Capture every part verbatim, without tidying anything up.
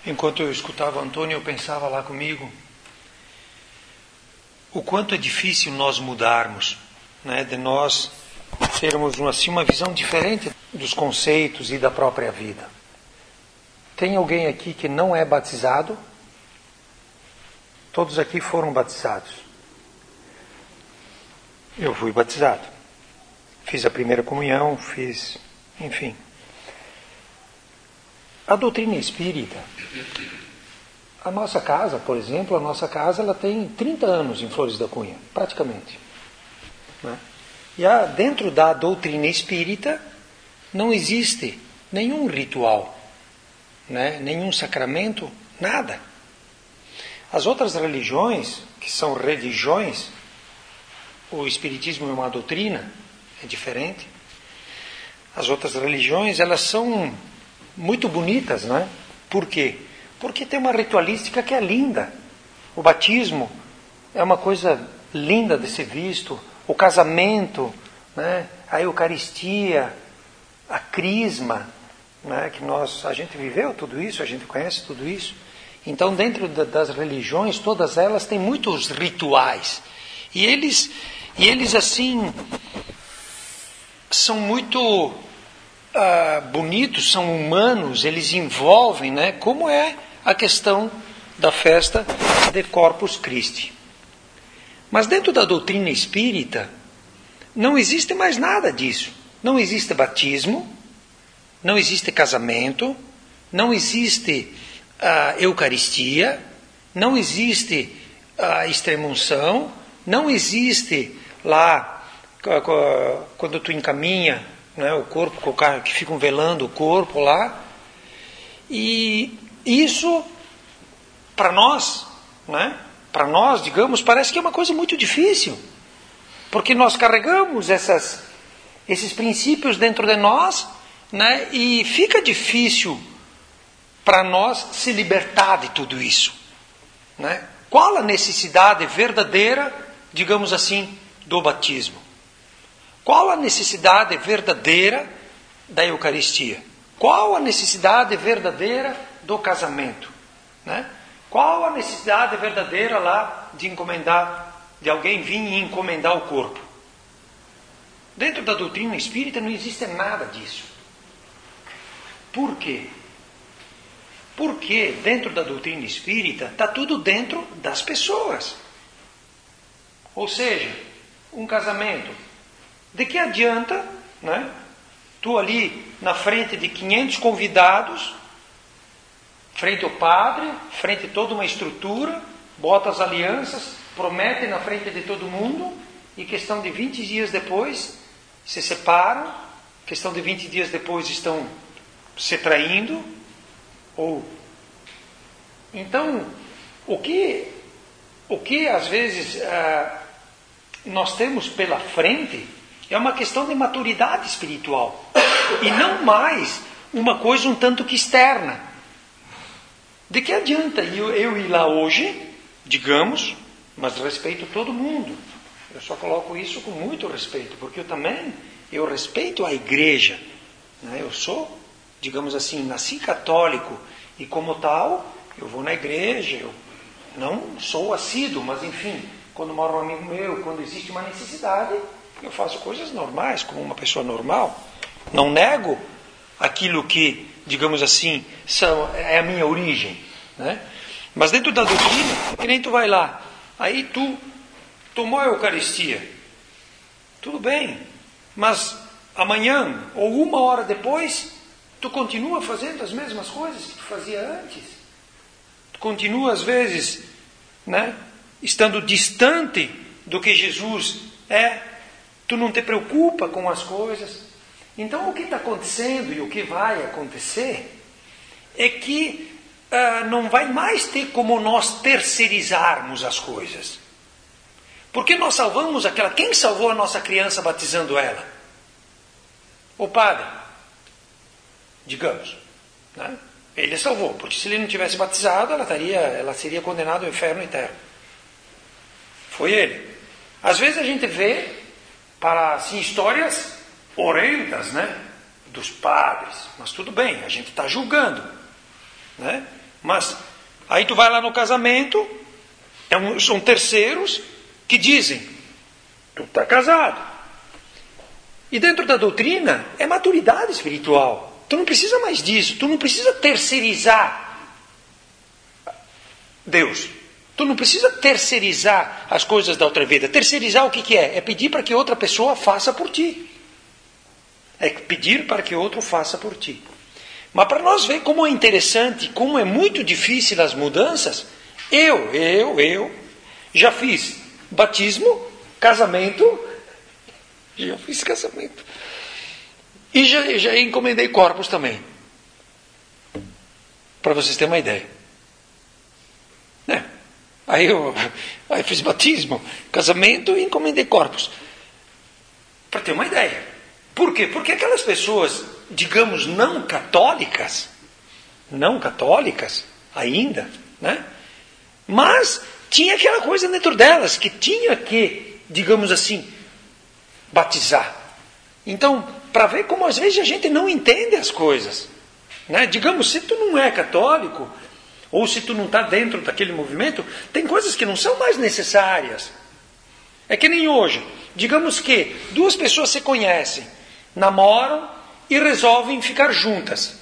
Enquanto eu escutava o Antônio, eu pensava lá comigo o quanto é difícil nós mudarmos, né, de nós termos assim, uma visão diferente dos conceitos e da própria vida. Tem alguém aqui que não é batizado? Todos aqui foram batizados. Eu fui batizado. Fiz a primeira comunhão, fiz, enfim. A doutrina espírita, a nossa casa, por exemplo, a nossa casa ela tem trinta anos em Flores da Cunha, praticamente. Né? E a, dentro da doutrina espírita não existe nenhum ritual, né? Nenhum sacramento, nada. As outras religiões, que são religiões, o espiritismo é uma doutrina, é diferente. As outras religiões, elas são muito bonitas, né? Por quê? Porque tem uma ritualística que é linda. O batismo é uma coisa linda de ser visto. O casamento, né? A Eucaristia, a crisma, né? Que nós, a gente viveu tudo isso, a gente conhece tudo isso. Então, dentro das religiões, todas elas têm muitos rituais. E eles, e eles assim, são muito Uh, bonitos, são humanos, eles envolvem, né, como é a questão da festa de Corpus Christi. Mas dentro da doutrina espírita, não existe mais nada disso. Não existe batismo, não existe casamento, não existe uh, Eucaristia, não existe uh, extrema-unção, não existe lá, quando tu encaminha, né, o corpo, que ficam velando o corpo lá. E isso, para nós, né, para nós, digamos, parece que é uma coisa muito difícil. Porque nós carregamos essas, esses princípios dentro de nós, né, e fica difícil para nós se libertar de tudo isso. Né? Qual a necessidade verdadeira, digamos assim, do batismo? Qual a necessidade verdadeira da Eucaristia? Qual a necessidade verdadeira do casamento? Né? Qual a necessidade verdadeira lá de encomendar, de alguém vir e encomendar o corpo? Dentro da doutrina espírita não existe nada disso. Por quê? Porque dentro da doutrina espírita está tudo dentro das pessoas. Ou seja, um casamento. De que adianta, né, tu ali na frente de quinhentos convidados, frente ao padre, frente a toda uma estrutura, bota as alianças, promete na frente de todo mundo, e questão de vinte dias depois se separam, questão de vinte dias depois estão se traindo, ou... Então, o que, o que às vezes ah, nós temos pela frente é uma questão de maturidade espiritual. E não mais uma coisa um tanto que externa. De que adianta eu, eu ir lá hoje, digamos, mas respeito todo mundo. Eu só coloco isso com muito respeito, porque eu também, eu respeito a igreja. Né? Eu sou, digamos assim, nasci católico e como tal, eu vou na igreja, eu não sou assíduo, mas enfim, quando mora um amigo meu, quando existe uma necessidade... Eu faço coisas normais, como uma pessoa normal. Não nego aquilo que, digamos assim, são, é a minha origem. Né? Mas dentro da doutrina, que nem tu vai lá. Aí tu tomou a Eucaristia. Tudo bem. Mas amanhã, ou uma hora depois, tu continua fazendo as mesmas coisas que tu fazia antes. Tu continua, às vezes, né, estando distante do que Jesus é. Tu não te preocupa com as coisas. Então, o que está acontecendo e o que vai acontecer é que uh, não vai mais ter como nós terceirizarmos as coisas. Porque nós salvamos aquela... Quem salvou a nossa criança batizando ela? O padre. Digamos. Né? Ele salvou, porque se ele não tivesse batizado, ela, estaria, ela seria condenada ao inferno eterno. Foi ele. Às vezes a gente vê... para assim, histórias horrendas, né, dos padres, mas tudo bem, a gente está julgando, né? Mas aí tu vai lá no casamento, é um, são terceiros que dizem, tu está casado. E dentro da doutrina é maturidade espiritual. Tu não precisa mais disso, tu não precisa terceirizar Deus. Tu não precisa terceirizar as coisas da outra vida. Terceirizar o que, que é? É pedir para que outra pessoa faça por ti. É pedir para que outro faça por ti. Mas para nós ver como é interessante, como é muito difícil as mudanças, eu, eu, eu, já fiz batismo, casamento, já fiz casamento. E já, já encomendei corpos também. Para vocês terem uma ideia. Né? Aí eu, aí eu fiz batismo, casamento e encomendei corpos. Para ter uma ideia. Por quê? Porque aquelas pessoas, digamos, não católicas, não católicas ainda, né? Mas tinha aquela coisa dentro delas, que tinha que, digamos assim, batizar. Então, para ver como às vezes a gente não entende as coisas. Né? Digamos, se tu não é católico, ou se tu não está dentro daquele movimento, tem coisas que não são mais necessárias. É que nem hoje. Digamos que duas pessoas se conhecem, namoram e resolvem ficar juntas.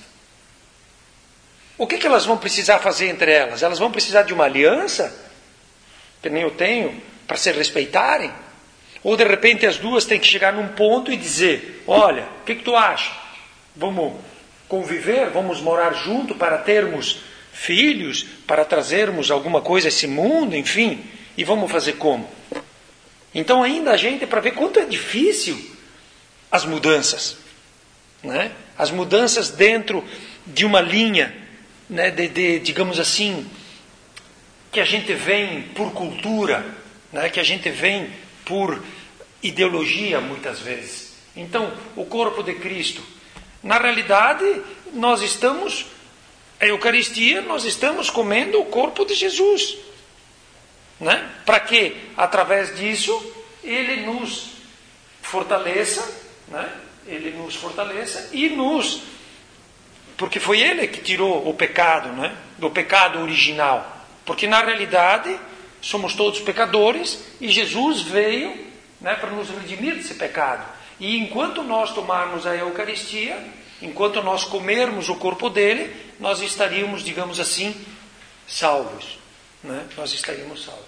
O que, que elas vão precisar fazer entre elas? Elas vão precisar de uma aliança, que nem eu tenho, para se respeitarem? Ou de repente as duas têm que chegar num ponto e dizer, olha, o que, que tu acha? Vamos conviver, vamos morar junto para termos filhos, para trazermos alguma coisa a esse mundo, enfim, e vamos fazer como? Então ainda a gente, para ver quanto é difícil as mudanças, né? As mudanças dentro de uma linha, né? de, de, digamos assim, que a gente vem por cultura, né? Que a gente vem por ideologia muitas vezes. Então, o corpo de Cristo, na realidade, nós estamos, a Eucaristia, nós estamos comendo o corpo de Jesus. Né? Para que, através disso, Ele nos fortaleça, né? Ele nos fortaleça e nos... Porque foi Ele que tirou o pecado, né? Do pecado original. Porque, na realidade, somos todos pecadores e Jesus veio, né, para nos redimir desse pecado. E enquanto nós tomarmos a Eucaristia, enquanto nós comermos o corpo dele, nós estaríamos, digamos assim, salvos. Né? Nós estaríamos salvos.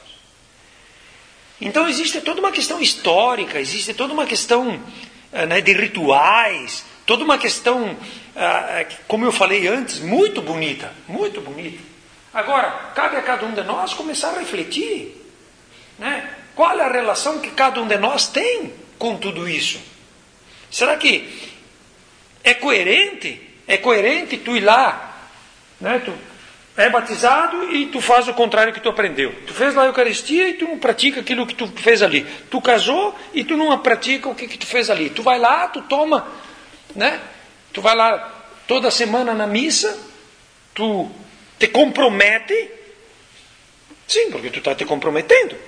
Então existe toda uma questão histórica, existe toda uma questão, né, de rituais, toda uma questão, como eu falei antes, muito bonita, muito bonita. Agora, cabe a cada um de nós começar a refletir, né? Qual é a relação que cada um de nós tem com tudo isso? Será que é coerente? É coerente tu ir lá, né? Tu é batizado e tu faz o contrário que tu aprendeu. Tu fez lá a Eucaristia e tu não pratica aquilo que tu fez ali. Tu casou e tu não pratica o que, que tu fez ali. Tu vai lá, tu toma, né? Tu vai lá toda semana na missa, tu te compromete. Sim, porque tu está te comprometendo.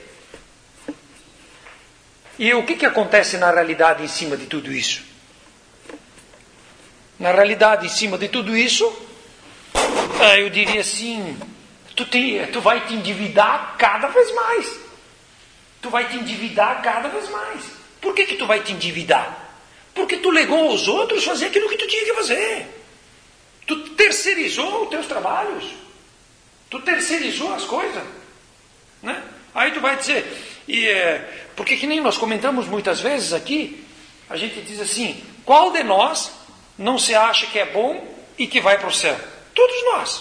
E o que, que acontece na realidade em cima de tudo isso? Na realidade, em cima de tudo isso, eu diria assim, tu, te, tu vai te endividar cada vez mais. Tu vai te endividar cada vez mais. Por que, que tu vai te endividar? Porque tu legou aos outros fazer aquilo que tu tinha que fazer. Tu terceirizou os teus trabalhos. Tu terceirizou as coisas. Né? Aí tu vai dizer, e, é, porque que nem nós comentamos muitas vezes aqui, a gente diz assim, qual de nós não se acha que é bom e que vai para o céu? Todos nós.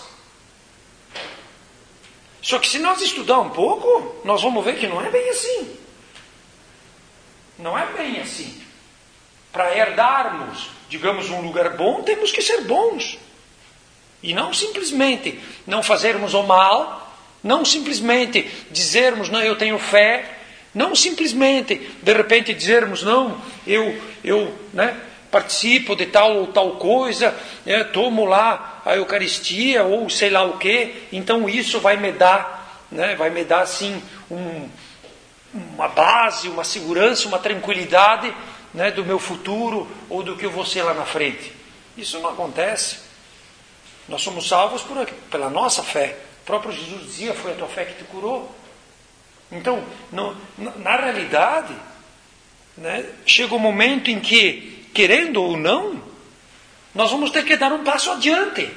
Só que se nós estudar um pouco, nós vamos ver que não é bem assim. Não é bem assim. Para herdarmos, digamos, um lugar bom, temos que ser bons. E não simplesmente não fazermos o mal, não simplesmente dizermos, não, eu tenho fé, não simplesmente, de repente, dizermos, não, eu, eu né, participo de tal ou tal coisa, é, tomo lá a Eucaristia, ou sei lá o quê, então isso vai me dar, né, vai me dar, assim, um, uma base, uma segurança, uma tranquilidade, né, do meu futuro, ou do que eu vou ser lá na frente. Isso não acontece. Nós somos salvos por, pela nossa fé. O próprio Jesus dizia, foi a tua fé que te curou. Então, no, na realidade, né, chega um momento em que, querendo ou não, nós vamos ter que dar um passo adiante.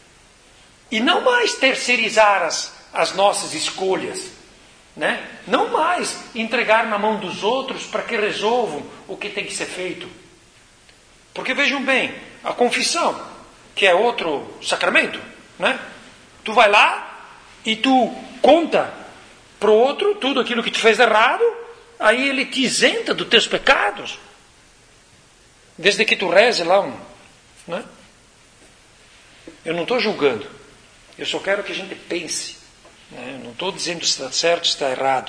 E não mais terceirizar as, as nossas escolhas. Né? Não mais entregar na mão dos outros para que resolvam o que tem que ser feito. Porque vejam bem, a confissão, que é outro sacramento, né? Tu vai lá e tu conta para o outro tudo aquilo que tu fez errado, aí ele te isenta dos teus pecados. Desde que tu reze lá um... Né? Eu não estou julgando, eu só quero que a gente pense. Né? Eu não estou dizendo se está certo, se está errado.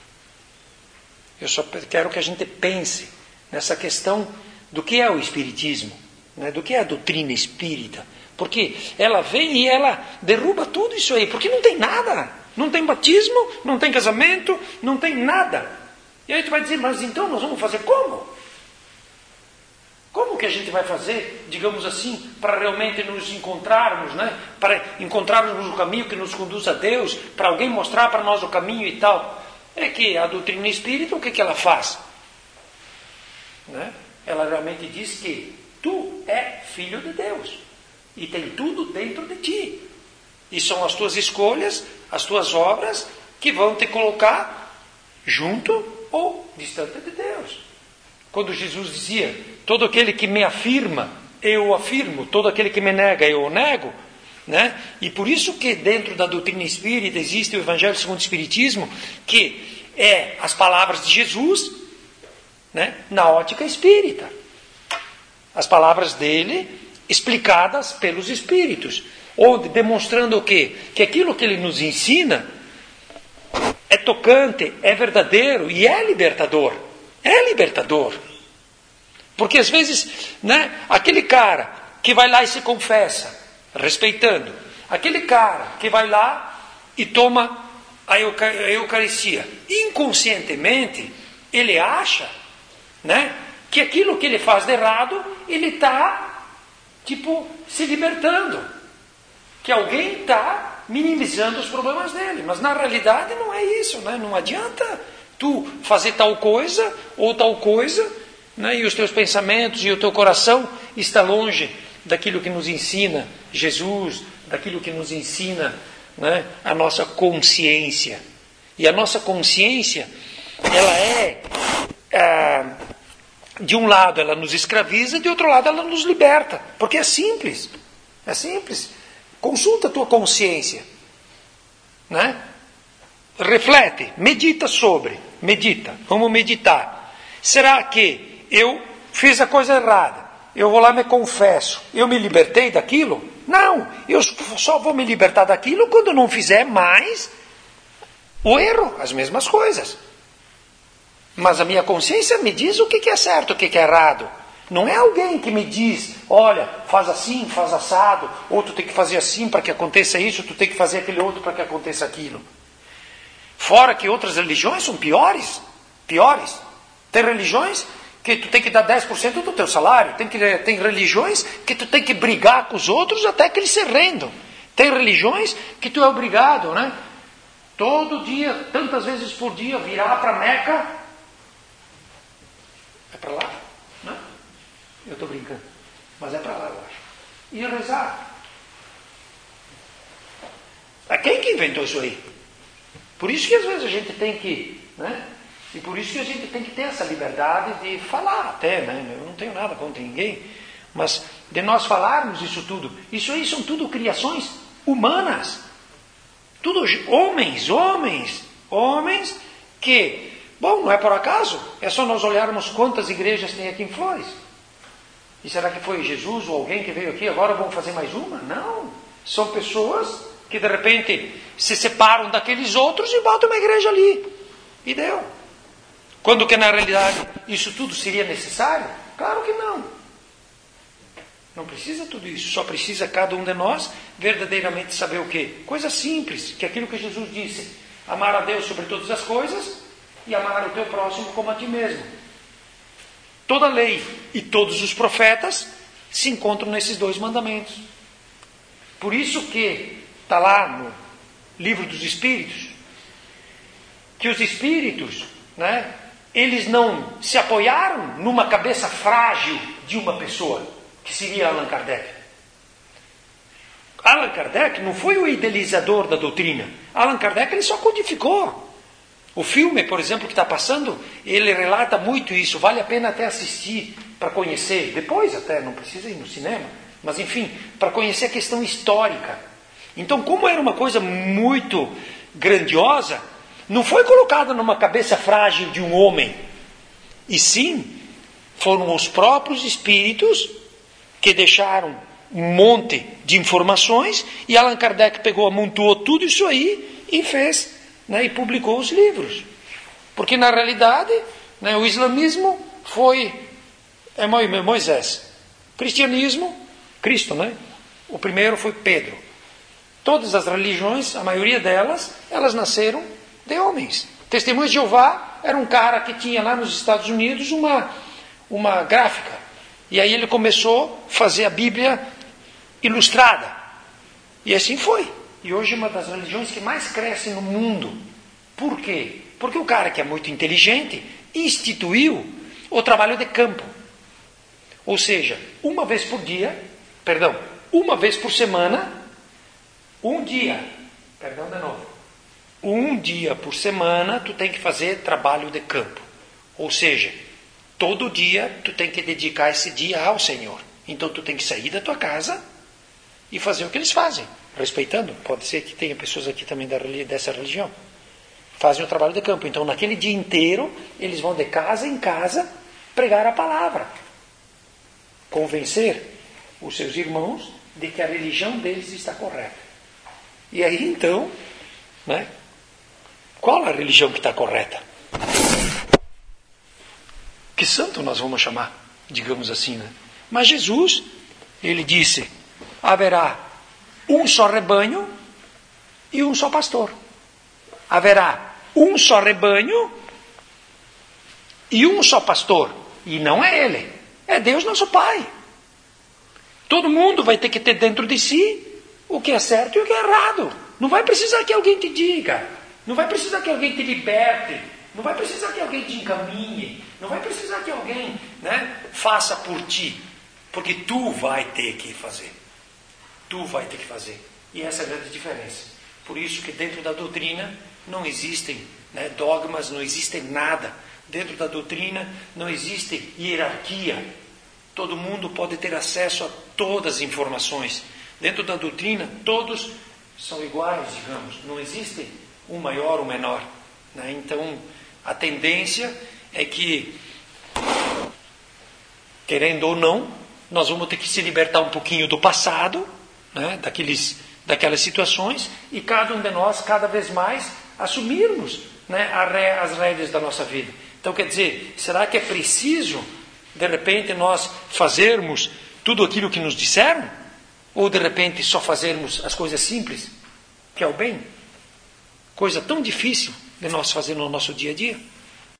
Eu só quero que a gente pense nessa questão do que é o Espiritismo, né? Do que é a doutrina espírita. Porque ela vem e ela derruba tudo isso aí, porque não tem nada. Não tem batismo, não tem casamento, não tem nada. E aí tu vai dizer, mas então nós vamos fazer como? Como que a gente vai fazer, digamos assim, para realmente nos encontrarmos, né? Para encontrarmos o caminho que nos conduz a Deus, para alguém mostrar para nós o caminho e tal? É que a doutrina espírita, o que, que ela faz? Né? Ela realmente diz que tu é filho de Deus e tem tudo dentro de ti. E são as tuas escolhas, as tuas obras que vão te colocar junto ou distante de Deus. Quando Jesus dizia, todo aquele que me afirma, eu o afirmo, todo aquele que me nega, eu o nego, né? E por isso que dentro da doutrina espírita existe o Evangelho segundo o Espiritismo, que é as palavras de Jesus, né? Na ótica espírita. As palavras dele explicadas pelos Espíritos, onde demonstrando o quê? Que aquilo que ele nos ensina é tocante, é verdadeiro e é libertador. É libertador. Porque às vezes, né, aquele cara que vai lá e se confessa, respeitando, aquele cara que vai lá e toma a Eucaristia, inconscientemente, ele acha, né, que aquilo que ele faz de errado, ele está, tipo, se libertando. Que alguém está minimizando os problemas dele. Mas na realidade não é isso, né? Não adianta tu fazer tal coisa ou tal coisa, né? E os teus pensamentos e o teu coração está longe daquilo que nos ensina Jesus, daquilo que nos ensina, né, a nossa consciência. E a nossa consciência, ela é, é, de um lado ela nos escraviza, de outro lado ela nos liberta. Porque é simples. É simples. Consulta a tua consciência. Né? Reflete, medita sobre, medita, vamos meditar. Será que eu fiz a coisa errada? Eu vou lá e me confesso. Eu me libertei daquilo? Não, eu só vou me libertar daquilo quando eu não fizer mais o erro, as mesmas coisas. Mas a minha consciência me diz o que é certo, o que é errado. Não é alguém que me diz, olha, faz assim, faz assado, ou tu tem que fazer assim para que aconteça isso, tu tem que fazer aquele outro para que aconteça aquilo. Fora que outras religiões são piores, piores. Tem religiões que tu tem que dar dez por cento do teu salário, tem, que, tem religiões que tu tem que brigar com os outros até que eles se rendam. Tem religiões que tu é obrigado, né? Todo dia, tantas vezes por dia, virar para Meca. É para lá? Não? Eu estou brincando. Mas é para lá, eu acho. E rezar. A quem que inventou isso aí? Por isso que às vezes a gente tem que, né? E por isso que a gente tem que ter essa liberdade de falar até, né? Eu não tenho nada contra ninguém, mas de nós falarmos isso tudo. Isso aí são tudo criações humanas. Tudo homens, homens, homens que, bom, não é por acaso, é só nós olharmos quantas igrejas tem aqui em Flores. E será que foi Jesus ou alguém que veio aqui, agora vamos fazer mais uma? Não. São pessoas que de repente se separam daqueles outros e botam uma igreja ali. E deu. Quando que na realidade isso tudo seria necessário? Claro que não. Não precisa tudo isso. Só precisa cada um de nós verdadeiramente saber o quê? Coisa simples, que é aquilo que Jesus disse. Amar a Deus sobre todas as coisas e amar o teu próximo como a ti mesmo. Toda a lei e todos os profetas se encontram nesses dois mandamentos. Por isso que está lá no Livro dos Espíritos, que os espíritos, né, eles não se apoiaram numa cabeça frágil de uma pessoa, que seria Allan Kardec. Allan Kardec não foi o idealizador da doutrina. Allan Kardec ele só codificou. O filme, por exemplo, que está passando, ele relata muito isso. Vale a pena até assistir para conhecer. Depois até, não precisa ir no cinema. Mas enfim, para conhecer a questão histórica. Então, como era uma coisa muito grandiosa, não foi colocada numa cabeça frágil de um homem. E sim, foram os próprios espíritos que deixaram um monte de informações e Allan Kardec pegou, amontoou tudo isso aí e fez, né, e publicou os livros. Porque na realidade, né, o islamismo foi é Moisés. Cristianismo, Cristo, né? O primeiro foi Pedro. Todas as religiões, a maioria delas, elas nasceram de homens. Testemunhas de Jeová era um cara que tinha lá nos Estados Unidos uma, uma gráfica. E aí ele começou a fazer a Bíblia ilustrada. E assim foi. E hoje é uma das religiões que mais cresce no mundo. Por quê? Porque o cara que é muito inteligente instituiu o trabalho de campo. Ou seja, uma vez por dia, perdão, uma vez por semana, um dia, perdão de novo, um dia por semana tu tem que fazer trabalho de campo. Ou seja, todo dia tu tem que dedicar esse dia ao Senhor. Então tu tem que sair da tua casa e fazer o que eles fazem, respeitando. Pode ser que tenha pessoas aqui também da, dessa religião. Fazem o trabalho de campo. Então naquele dia inteiro eles vão de casa em casa pregar a palavra. Convencer os seus irmãos de que a religião deles está correta. E aí então, né, qual a religião que está correta? Que santo nós vamos chamar, digamos assim, né? Mas Jesus, ele disse, haverá um só rebanho e um só pastor. Haverá um só rebanho e um só pastor. E não é ele, é Deus nosso Pai. Todo mundo vai ter que ter dentro de si o que é certo e o que é errado. Não vai precisar que alguém te diga. Não vai precisar que alguém te liberte. Não vai precisar que alguém te encaminhe. Não vai precisar que alguém, né, faça por ti. Porque tu vai ter que fazer. Tu vai ter que fazer. E essa é a grande diferença. Por isso que dentro da doutrina não existem, né, dogmas, não existe nada. Dentro da doutrina não existe hierarquia. Todo mundo pode ter acesso a todas as informações. Dentro da doutrina, todos são iguais, digamos. Não existe um maior ou menor. Né? Então, a tendência é que, querendo ou não, nós vamos ter que se libertar um pouquinho do passado, né? Daqueles, daquelas situações, e cada um de nós, cada vez mais, assumirmos, né, as rédeas da nossa vida. Então, quer dizer, será que é preciso, de repente, nós fazermos tudo aquilo que nos disseram? Ou, de repente, só fazermos as coisas simples, que é o bem? Coisa tão difícil de nós fazer no nosso dia a dia.